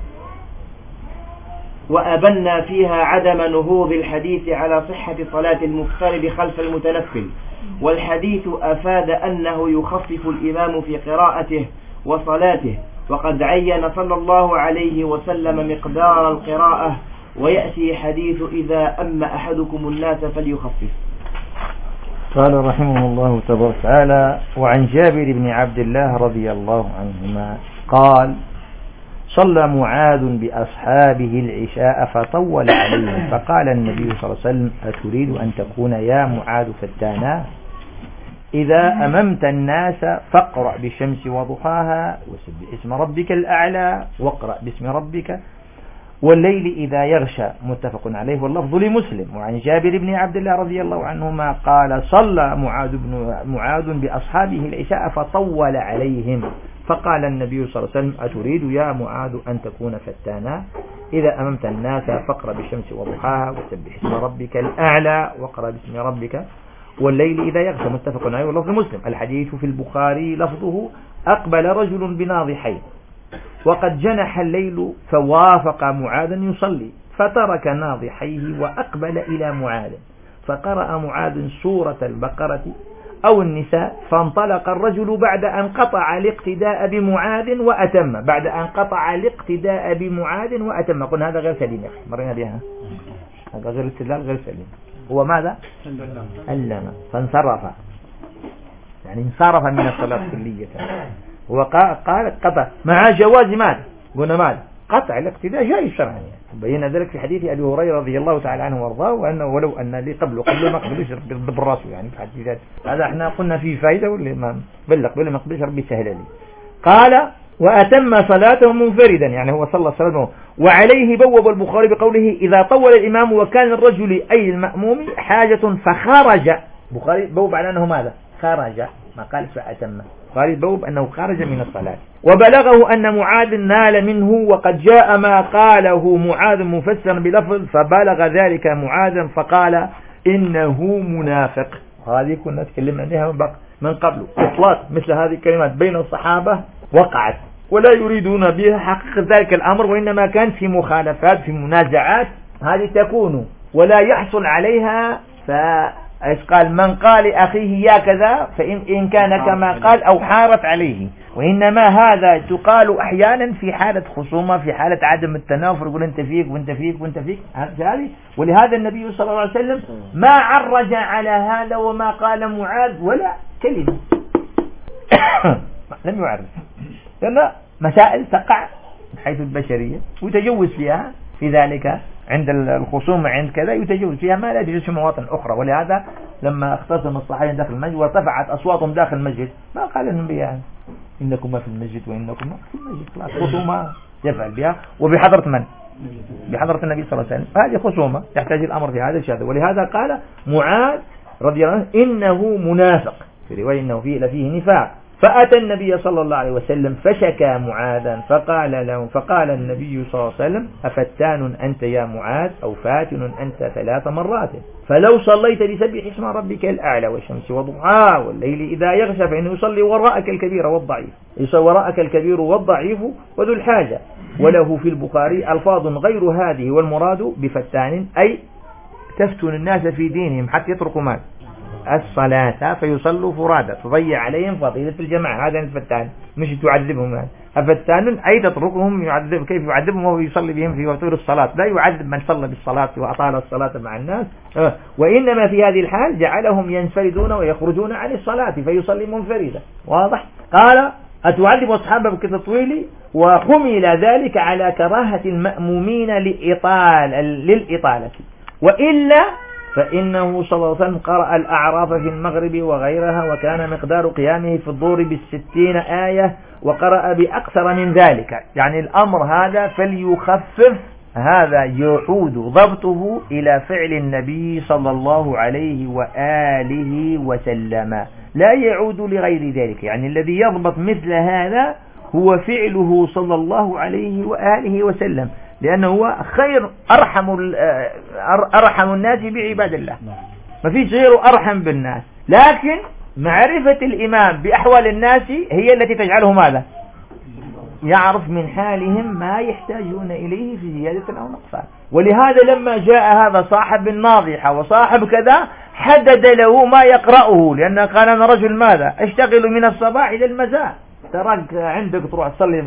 Speaker 2: وأبنا فيها عدم نهوض الحديث على صحة صلاة المفترض خلف المتنفل، والحديث أفاد أنه يخفف الإمام في قراءته وصلاته، وقد عين صلى الله عليه وسلم مقدار القراءة، ويأتي حديث إذا أم أحدكم الناس فليخفف.
Speaker 1: قال رحمه الله تبارك وتعالى: وعن جابر بن عبد الله رضي الله عنهما قال: صلى معاذ بأصحابه العشاء فطول عليهم، فقال النبي صلى الله عليه وسلم: أتريد أن تكون يا معاذ فتانا؟ إذا أممت الناس فاقرأ بالشمس وضحاها وسبح اسم ربك الأعلى واقرأ باسم ربك والليل إذا يغشى. متفق عليه واللفظ لمسلم. وعن جابر بن عبد الله رضي الله عنهما قال: صلى معاذ بأصحابه العشاء فطول عليهم، فقال النبي صلى الله عليه وسلم: أتريد يا معاذ أن تكون فتانا؟ إذا أممت الناس فاقرأ بالشمس وضحاها وسبح اسم ربك الأعلى واقرأ باسم ربك والليل إذا يغشى. متفق عليه واللفظ مسلم. الحديث في البخاري لفظه: أقبل رجل بناضحين وقد جنح الليل فوافق معاذا يصلي فترك ناضحيه وأقبل إلى معاذ فقرأ معاذ سورة البقرة أو النساء، فانطلق الرجل بعد أن قطع الاقتداء بمعاذ وأتم. بعد أن قطع الاقتداء بمعاذ وأتم. قلنا هذا غير سليم يا أخي، مرينا بها، هذا غير استدلال غير سليم. هو ماذا؟ ألم فانصرف، يعني انصرف من الصلاة كلية. وقال قطع مع جواز ماذا؟ قلنا ماذا؟ قطع الاقتداء جائز شرعا. بين ذلك في حديث أبي هريرة رضي الله تعالى عنه وارضاه، وأنه ولو أن لي قبل ما قبلش بالراس، يعني في حديث هذا احنا قلنا فيه فائدة ولا ما قبل ما قبلش ربي سهل لي. قال: وأتم صلاته منفردا، يعني هو صلى صلاته. وعليه بوب البخاري بقوله: إذا طول الإمام وكان الرجل أي المأموم حاجة فخرج. البخاري بوب على أنه ماذا؟ خرج، ما قال فأتم. البخاري بوب أنه خرج من الصلاة. وبلغه أن معاذ نال منه، وقد جاء ما قاله معاذ مفسرا بلفظ: فبلغ ذلك معاذ فقال إنه منافق. هذه كنا تكلمنا عنها من قبل. إطلاق مثل هذه الكلمات بين الصحابة وقعت، ولا يريدون بها حقيقة ذلك الأمر، وإنما كان في مخالفات، في منازعات هذه تكون ولا يحصل عليها. قال: من قال أخيه يا كذا فإن كان كما قال أو حارت عليه. وإنما هذا تقال أحيانا في حالة خصومة، في حالة عدم التنافر، يقول أنت فيك وأنت فيك وأنت فيك. ولهذا النبي صلى الله عليه وسلم ما عرج على هذا وما قال معاذ ولا كلمة لم يعرج، لأن مسائل تقع من حيث البشرية ويتجوز فيها في ذلك عند الخصومة، عند كذا يتجوز فيها ما لا يجوز في مواطن أخرى. ولهذا لما اختصم الصحابة داخل المسجد وارتفعت أصواتهم داخل المسجد ما قال النبي يعني إنكم في المسجد وإنكم في المسجد، خلاص خصومة يفعل بها وبحضرة من؟ بحضرة النبي صلى الله عليه وسلم. هذه خصومة يحتاج الأمر في هذا الشيء. ولهذا قال معاذ رضي الله عنه إنه منافق، في رواية إنه فيه نفاق. فأتى النبي صلى الله عليه وسلم فشكى معاذا فقال النبي صلى الله عليه وسلم: أفتان أنت يا معاذ أو فاتن أنت 3 مرات؟ فلو صليت بسبح اسم ربك الأعلى والشمس وضحاها والليل إذا يغشى فإنه يصلي وراءك الكبير والضعيف، يصلي وراءك الكبير والضعيف وذو الحاجة. وله في البخاري ألفاظ غير هذه، والمراد بفتان أي تفتن الناس في دينهم حتى يتركوا مال الصلاة فيصلوا فرادى، تضيع عليهم فضيلة الجماعة. هذا الفتان، مش تعذبهم. الفتان أي تتركهم يعذب، كيف يعذبهم وهو يصلي بهم في وقت الصلاة؟ لا يعذب من صلى بالصلاة وأطال الصلاة مع الناس، وإنما في هذه الحال جعلهم ينفردون ويخرجون عن الصلاة فيصلي منفردا. واضح؟ قال: أتعذب أصحابك كتطويل؟ وحمل ذلك على كراهة المأمومين للإطالة، وإلا فإنه صلى الله عليه وسلم قرأ الأعراف في المغرب وغيرها، وكان مقدار قيامه في الظهر 60 آية، وقرأ بأكثر من ذلك. يعني الأمر هذا فليخفف هذا يعود ضبطه إلى فعل النبي صلى الله عليه وآله وسلم، لا يعود لغير ذلك. يعني الذي يضبط مثل هذا هو فعله صلى الله عليه وآله وسلم، لأنه هو خير أرحم الناس بعباد الله، ما فيش غيره أرحم بالناس. لكن معرفة الإمام بأحوال الناس هي التي تجعله ماذا؟ يعرف من حالهم ما يحتاجون إليه في زيادة أو نقصان. ولهذا لما جاء هذا صاحب الناضحة وصاحب كذا حدد له ما يقرأه، لأنه قال أنا رجل ماذا أشتغل من الصباح إلى المساء، تراك عندك تروح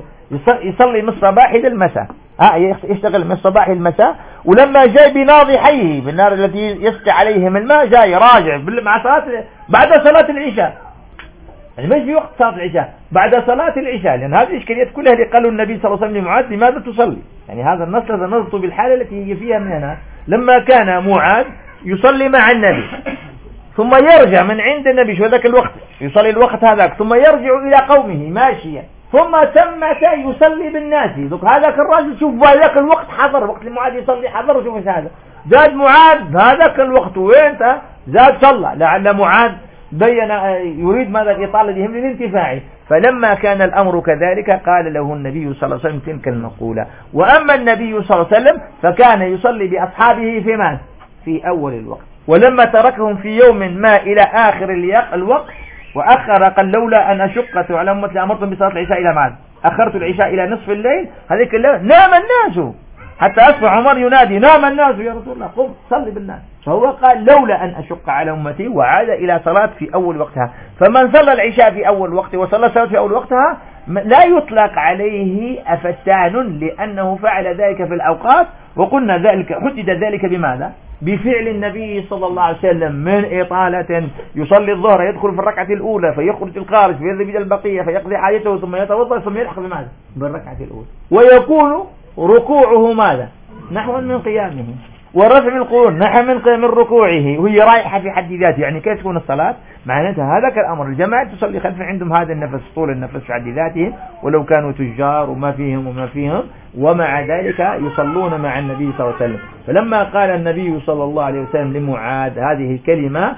Speaker 1: يصلي من الصباح إلى المساء، يشتغل من الصباح إلى المساء. ولما جاء بناضحيه بالنار التي يسقي عليهم الماء جاء راجع مع بعد صلاة العشاء، يعني مش في وقت صلاة العشاء، بعد صلاة العشاء، لأن هذه الإشكاليات كلها اللي قالوا النبي صلى الله عليه وسلم لمعاذ لماذا تصلي؟ يعني هذا النص هذا نربط بالحالة التي هي فيها من هنا. لما كان معاذ يصلي مع النبي ثم يرجع من عند النبي شو ذاك الوقت يصلي الوقت هذاك، ثم يرجع إلى قومه ماشيا، ثم ثمة يصلي بالناس. هذاك الرجل شوف ذاك الوقت حضر، وقت معاذ يصلي حضر، وشوف هذا زاد معاذ هذاك الوقت وين زاد صلى، لعل معاذ بين يريد ماذا الإطالة بهم للانتفاع. فلما كان الأمر كذلك قال له النبي صلى الله عليه وسلم تلك المقولة. وأما النبي صلى الله عليه وسلم فكان يصلي بأصحابه في أول الوقت، ولما تركهم في يوم ما إلى آخر الوقت وأخر قال لولا أن أشق على أمتي لأمرتم بصلاة العشاء إلى ماذا؟ أخرت العشاء إلى نصف الليل، هذيك الليل نام الناس حتى أصبح عمر ينادي نام الناس يا رسول الله قم صلي بالناس. فهو قال لولا أن أشق على أمتي، وعاد إلى صلاة في أول وقتها. فمن صلى العشاء في أول وقت وصلى الصلاة في أول وقتها لا يطلق عليه أفتان، لأنه فعل ذلك في الأوقات، وقلنا ذلك حدد ذلك بماذا؟ بفعل النبي صلى الله عليه وسلم من إطالة. يصلي الظهر يدخل في الركعة الأولى فيخرج الخارج فيذهب إلى البقية فيقضي حاجته ثم يتوضأ ثم يلحق بماذا؟ بالركعة الأولى. ويكون ركوعه ماذا؟ نحو من قيامه، ورفع القرون نحو من ركوعه، وهي رايحة في حد ذاته. يعني كيف تكون الصلاة؟ معناتها هذا الأمر الجماعة تصلي خلف عندهم هذا النفس طول النفس في حد ذاتهم، ولو كانوا تجار وما فيهم ومع ذلك يصلون مع النبي صلى الله عليه وسلم. فلما قال النبي صلى الله عليه وسلم لمعاذ هذه الكلمة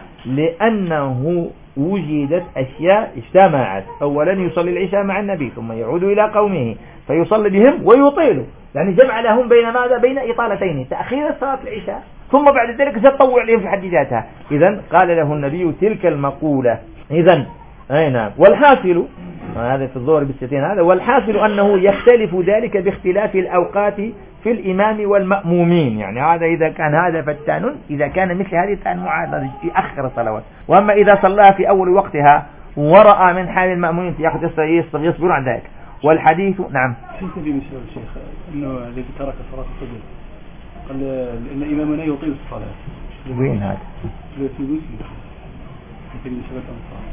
Speaker 1: لأنه وجدت أشياء اجتمعت. أولا يصلي العشاء مع النبي ثم يعود إلى قومه فيصلي بهم ويطيل، يعني جمع لهم بين ماذا؟ بين إطالتين، تأخير صلاة العشاء ثم بعد ذلك ستطوع عليهم في حد ذاتها. إذن قال له النبي تلك المقولة. إذن أي نعم. والحاصل هذا في الظهر بالستين هذا، والحاصل أنه يختلف ذلك باختلاف الأوقات في الإمام والمأمومين. يعني هذا إذا كان هذا فتان، إذا كان مثل هذه كان معاذ يأخر الصلوات. وأما إذا صلاها في أول وقتها ورأى من حال المأمومين يصبر عن ذلك. والحديث نعم.
Speaker 5: كيف بمثال الشيخ أنه الذي ترك صلاة الفجر قال إن إمامنا يطيل الصلاة؟
Speaker 1: وين هذا؟
Speaker 5: في مسلم في مثال الأنصار.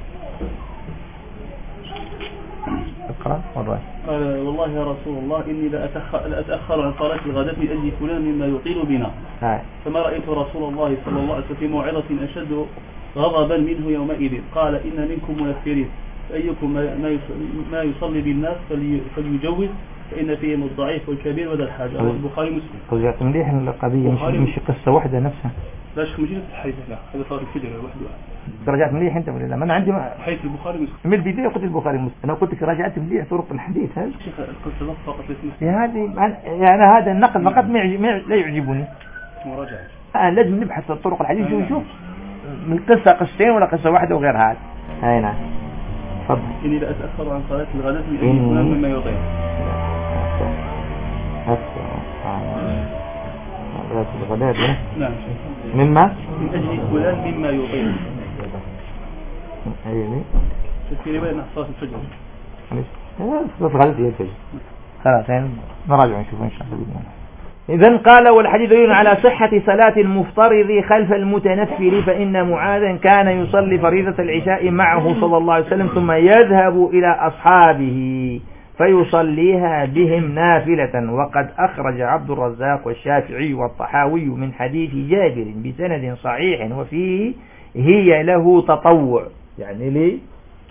Speaker 1: اقرأ مرة.
Speaker 5: قال والله يا رسول الله إني لأتأخر عن صلاة الغداء لأجل فلان مما يطيل بنا. فما رأيت رسول الله صلى الله عليه وسلم في موعظة أشد غضبا منه يومئذ. قال إن منكم منفرين، أيكم ما يصلي بالناس فليجوز، فإن فيهم الضعيف والكبير وذا الحاجة. البخاري مسلم.
Speaker 1: رجعت مليح القضية مش قصة واحدة نفسها.
Speaker 5: لا شيخ مجيد الحديث، لا هذا صار الفجر واحد.
Speaker 1: رجعت مليح أنت ولا لا؟ ما أنا عندي
Speaker 5: حيث البخاري مسلم. من
Speaker 1: البداية قلت البخاري مسلم، أنا قلت لك رجعت مليح طرق الحديث هذا.
Speaker 5: شيخ القصة نص فقط
Speaker 1: يا هذه يعني هذا النقل فقط لا يعجبني.
Speaker 5: مراجعة.
Speaker 1: لازم نبحث طرق الحديث ونشوف من قصة قصتين ولا قصة واحدة وغير هذا. أي نعم. تفضل.
Speaker 5: إني لا أتأخر عن صلاة الغداء مما يطيل.
Speaker 1: الغداء
Speaker 5: نعم.
Speaker 1: مما؟
Speaker 5: من أجل فلان مما يطيل.
Speaker 1: أيوه.
Speaker 5: في رواية صلاة الفجر.
Speaker 1: صلاة الغداء هي الفجر. خلاص يعني نراجع نشوف إن شاء الله. إذن قال والحديث دليل على صحة صلاة المفترض خلف المتنفل، فإن معاذا كان يصلي فريضة العشاء معه صلى الله عليه وسلم ثم يذهب إلى أصحابه فيصليها بهم نافلة. وقد أخرج عبد الرزاق والشافعي والطحاوي من حديث جابر بسند صحيح وفيه هي له تطوع، يعني لي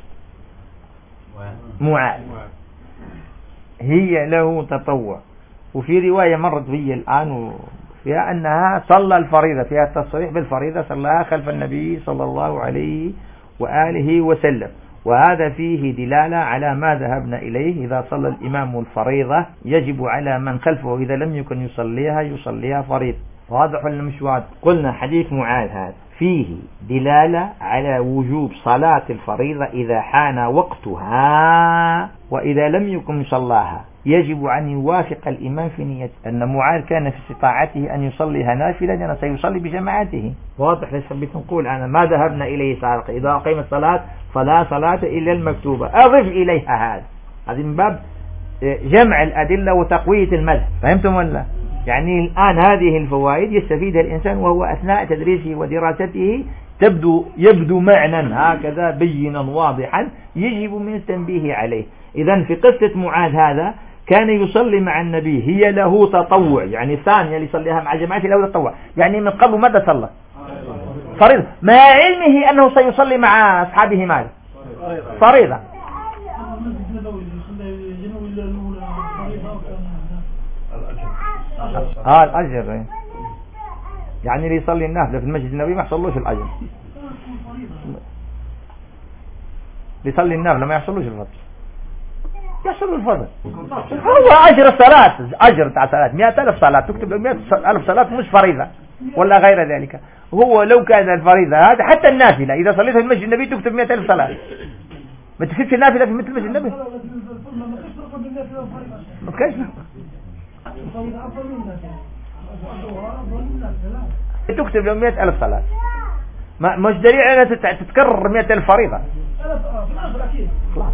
Speaker 1: معاذ هي له تطوع. وفي رواية مرت بي الآن فيها أنها صلى الفريضة، فيها التصريح بالفريضة صلاها خلف النبي صلى الله عليه وآله وسلم. وهذا فيه دلالة على ما ذهبنا إليه، إذا صلى الإمام الفريضة يجب على من خلفه إذا لم يكن يصليها فريضة. واضح ولا مش واضح؟ قلنا حديث معاذ هذا فيه دلالة على وجوب صلاة الفريضة إذا حان وقتها، وإذا لم يكن صلاها يجب أن يوافق الإمام في نيته، أن معاذ كان في استطاعته أن يصليها نافلة لأنه سيصلي بجماعته. واضح؟ ليس بنقول أنا ما ذهبنا إليه سابقا، إذا أقيم الصلاة فلا صلاة إلا المكتوبة، أضف إليها هذه من باب جمع الأدلة وتقوية المذهب. فهمتم ولا؟ يعني الآن هذه الفوائد يستفيدها الإنسان وهو أثناء تدريسه ودراسته، يبدو معنى هكذا بينا واضحا يجب من التنبيه عليه. إذن في قصة معاذ هذا كان يصلي مع النبي، هي له تطوع، يعني ثانية يصليها مع جماعته له تطوع، يعني من قبل ماذا صلى؟ فريضة، مع علمه أنه سيصلي مع أصحابه ماذا؟ فريضة. الأجر يعني اللي يصلي النافلة في المسجد النبوي ما يحصلوش الأجر، يصلي النافلة ما يحصلوش الفضل، يحصل الفضل. هو أجر الصلاة، أجر تاع صلاة 100,000 صلاة تكتب له 100,000 صلاة مش فريضة ولا غير ذلك. هو لو كان الفريضة هذا حتى النافلة إذا صليتها في المسجد النبوي تكتب 100,000 صلاة، ما تكتبش النافلة في مثل المسجد النبوي. ما كانش تكتب له 100,000 صلاة، مش دليل على تتكرر 100,000 فريضة. خلاص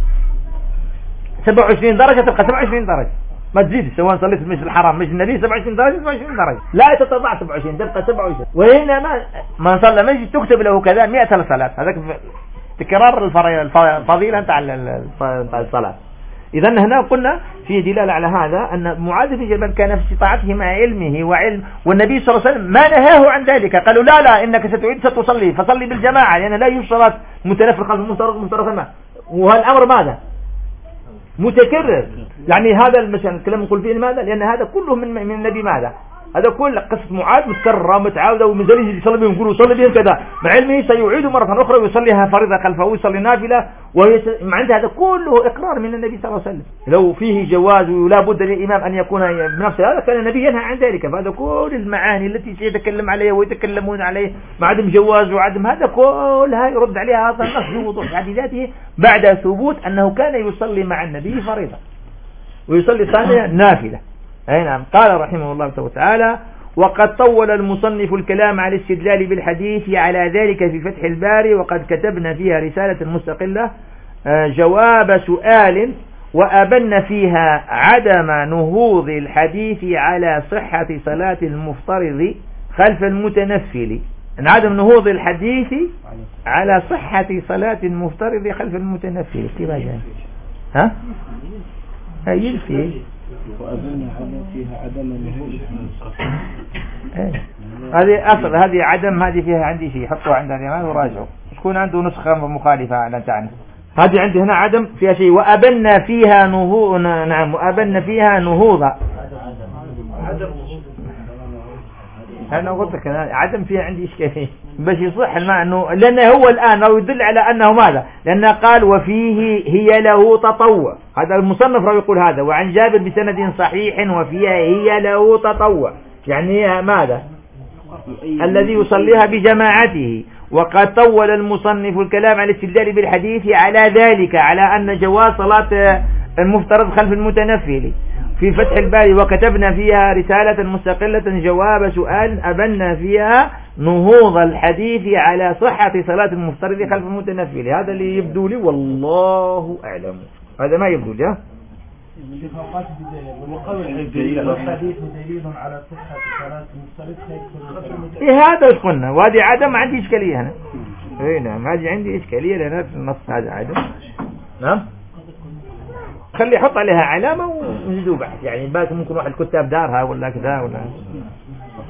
Speaker 1: 27 درجة تبقى 27 درجة، ما تزيد سواء صليت في المسجد الحرام مسجد النبي 27 درجة 27 درجة، لا تتضاع 27 تبقى 27. وإنما من صلى مسجد تكتب له كذا 100,000 صلاة، هذاك تكرار الفضيلة تاع الصلاة. إذا هنا قلنا في دلالة على هذا أن معاذ بن جبل كان في استطاعته مع علمه وعلم، والنبي صلى الله عليه وسلم ما نهاه عن ذلك، قالوا لا إنك ستصلي فصلي بالجماعة، لأن لا يوجد صلاة متنفرقة مفترضة. وهالأمر ماذا؟ متكرر. يعني هذا مثلا الكلام نقول فيه لماذا؟ لأن هذا كله من النبي ماذا؟ هذا كل قصة معاذ متكررة متعاودة، ومزالي يصلي بهم يقولوا صلي بهم كذا، مع علمه سيعيد مرة أخرى ويصليها فريضة خلفه ويصلي نافلة، وعند هذا كله إقرار من النبي صلى الله عليه وسلم. لو فيه جواز ولا بد للإمام أن يكون بنفسه هذا كان النبي ينهى عن ذلك. فهذا كل المعاني التي سيتكلم عليها ويتكلمون عليه مع عدم جواز وعدم هذا كلها يرد عليها هذا النص بوضوح يعني ذاته بعد ثبوت أنه كان يصلي مع النبي فريضة ويصلي ثانية نافلة. أي نعم. قال رحمه الله تعالى: وقد طول المصنف الكلام على الاستدلال بالحديث على ذلك في فتح الباري، وقد كتبنا فيها رسالة مستقلة جواب سؤال وأبن فيها عدم نهوض الحديث على صحة صلاة المفترض خلف المتنفل. عدم نهوض الحديث على صحة صلاة المفترض خلف المتنفل. كيف جاء؟ ها؟ يلفي
Speaker 2: وأبنى فيها عدم النهوض.
Speaker 1: هذه أصل هذه عدم، هذه فيها عندي شيء حطوه عند اليمان وراجعوا تكون عنده نسخة مخالفة على تعني. هذه عندي هنا عدم فيها شيء وأبنى فيها نهوض. نعم وأبنى فيها نهوضا. أنا قلت لك عدم فيها عندي إشكالية بس يصح المعنى لأنه هو الآن أو يدل على أنه ماذا؟ لأنه قال وفيه هي له تطوع. هذا المصنف رأى يقول هذا. وعن جابر بسند صحيح وفيها هي له تطوع، يعني ماذا؟ الذي يصليها بجماعته. وقد طول المصنف الكلام على الاستدلال بالحديث على ذلك، على أن جواز صلاة المفترض خلف المتنفل في فتح الباري، وكتبنا فيها رسالة مستقلة جواب سؤال أبنى فيها نهوض الحديث على صحة صلاة المفترض خلف المتنفل. هذا اللي يبدو لي والله أعلم، هذا ما يبدو لي.
Speaker 2: والحديث دليل على صحة صلاة المفترض خلف المتنفل.
Speaker 1: هذا ايش قلنا، وهذه عدم عندي إشكالية هنا. اي نعم هذه عندي إشكالية لأن النص هذا عدم. نعم خلي يحط عليها علامة ونزيدوا بحث، يعني باقي ممكن واحد الكتاب دارها ولا كذا ولا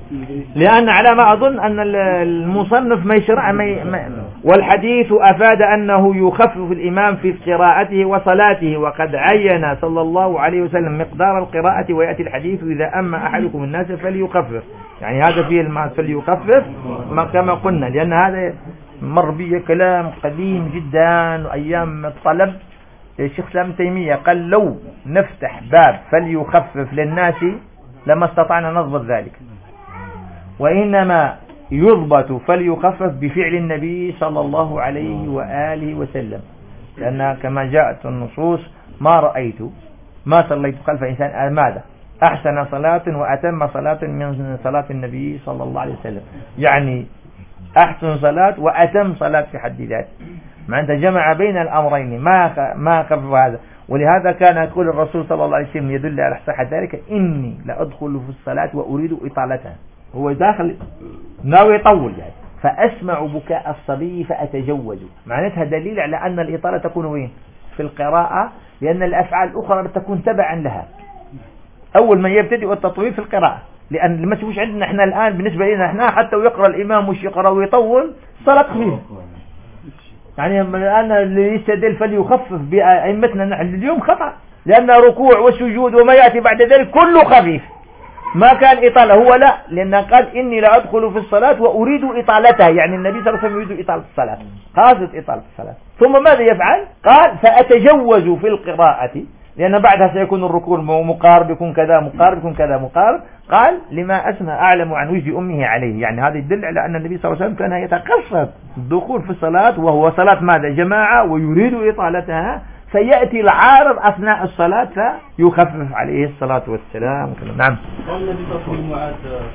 Speaker 1: لأن على ما أظن أن المصنف ما يشرع والحديث أفاد أنه يخفف الإمام في قراءته وصلاته، وقد عين صلى الله عليه وسلم مقدار القراءة، ويأتي الحديث إذا أما أحدكم الناس فليخفف، يعني هذا فيه فليخفف كما قلنا، لأن هذا مر بي كلام قديم جدا أيام الطلب. الشيخ ابن تيمية قال لو نفتح باب فليخفف للناس لما استطعنا نضبط ذلك، وإنما يضبط فليخفف بفعل النبي صلى الله عليه وآله وسلم، لأن كما جاءت النصوص ما صليت خلف إنسان ماذا أحسن صلاة وأتم صلاة من صلاة النبي صلى الله عليه وسلم، يعني أحسن صلاة وأتم صلاة في حد ذاته، مع أنت جمع بين الأمرين ما خفف هذا. ولهذا كان يقول الرسول صلى الله عليه وسلم يدل على صحة ذلك: إني لأدخل في الصلاة وأريد إطالتها، هو داخل ناوي يطول يعني، فأسمع بكاء الصبي فأتجوز، معناتها دليل على أن الإطالة تكون وين؟ في القراءة، لأن الأفعال الأخرى تكون تبعا لها. أول ما يبتدئ التطويل في القراءة، لأن ما تشوفش عندنا احنا الآن بالنسبة لنا احنا حتى ويقرأ الإمام وش يقرأ ويطول صلاة خفيفة، يعني الآن اللي يستدل فليخفف بأئمتنا نحن اليوم خطأ، لأن ركوع وسجود وما يأتي بعد ذلك كله خفيف، ما كان إطالة هو لا، لأن قال إني لا أدخل في الصلاة وأريد إطالتها، يعني النبي صلى الله عليه وسلم يريد إطالة الصلاة، قاصد إطالة الصلاة. ثم ماذا يفعل؟ قال فأتجوز في القراءة، لأن بعدها سيكون الركوع مقارب، يكون كذا مقارب، يكون كذا مقارب. قال لما أسمى أعلم عن وجد أمه عليه، يعني هذا يدل على أن النبي صلى الله عليه وسلم كان يتقصد الدخول في الصلاة، وهو صلاة ماذا؟ جماعة، ويريد إطالتها، فيأتي العارض أثناء الصلاة فيخفف عليه الصلاة والسلام. نعم.
Speaker 5: قال النبي صلى الله عليه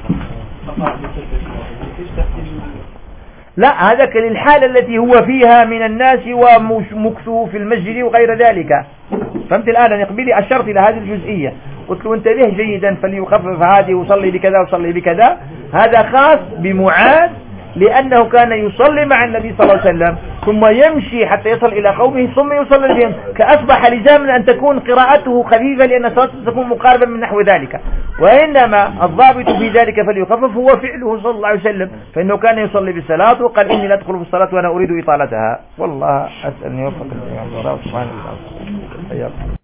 Speaker 5: وسلم
Speaker 1: لا، هذا للحالة التي هو فيها من الناس ومكثوا في المسجد وغير ذلك. فهمت الآن؟ أنا قبلي أشرت إلى هذه الجزئية، قلت له انتبه جيدا فليخفف هذه وصلي بكذا وصلي بكذا، هذا خاص بمعاذ، لأنه كان يصلي مع النبي صلى الله عليه وسلم ثم يمشي حتى يصل إلى قومه ثم يصلي بهم، كأصبح لزاما أن تكون قراءته خفيفة لأن صلاته تكون مقاربة من نحو ذلك. وإنما الضابط في ذلك فليخفف هو فعله صلى الله عليه وسلم، فإنه كان يصلي بالصلاة وقال إني لا أدخل في الصلاة وأنا أريد إطالتها. والله أسأل أن يوفق الجميع. سبحانه وتعالى.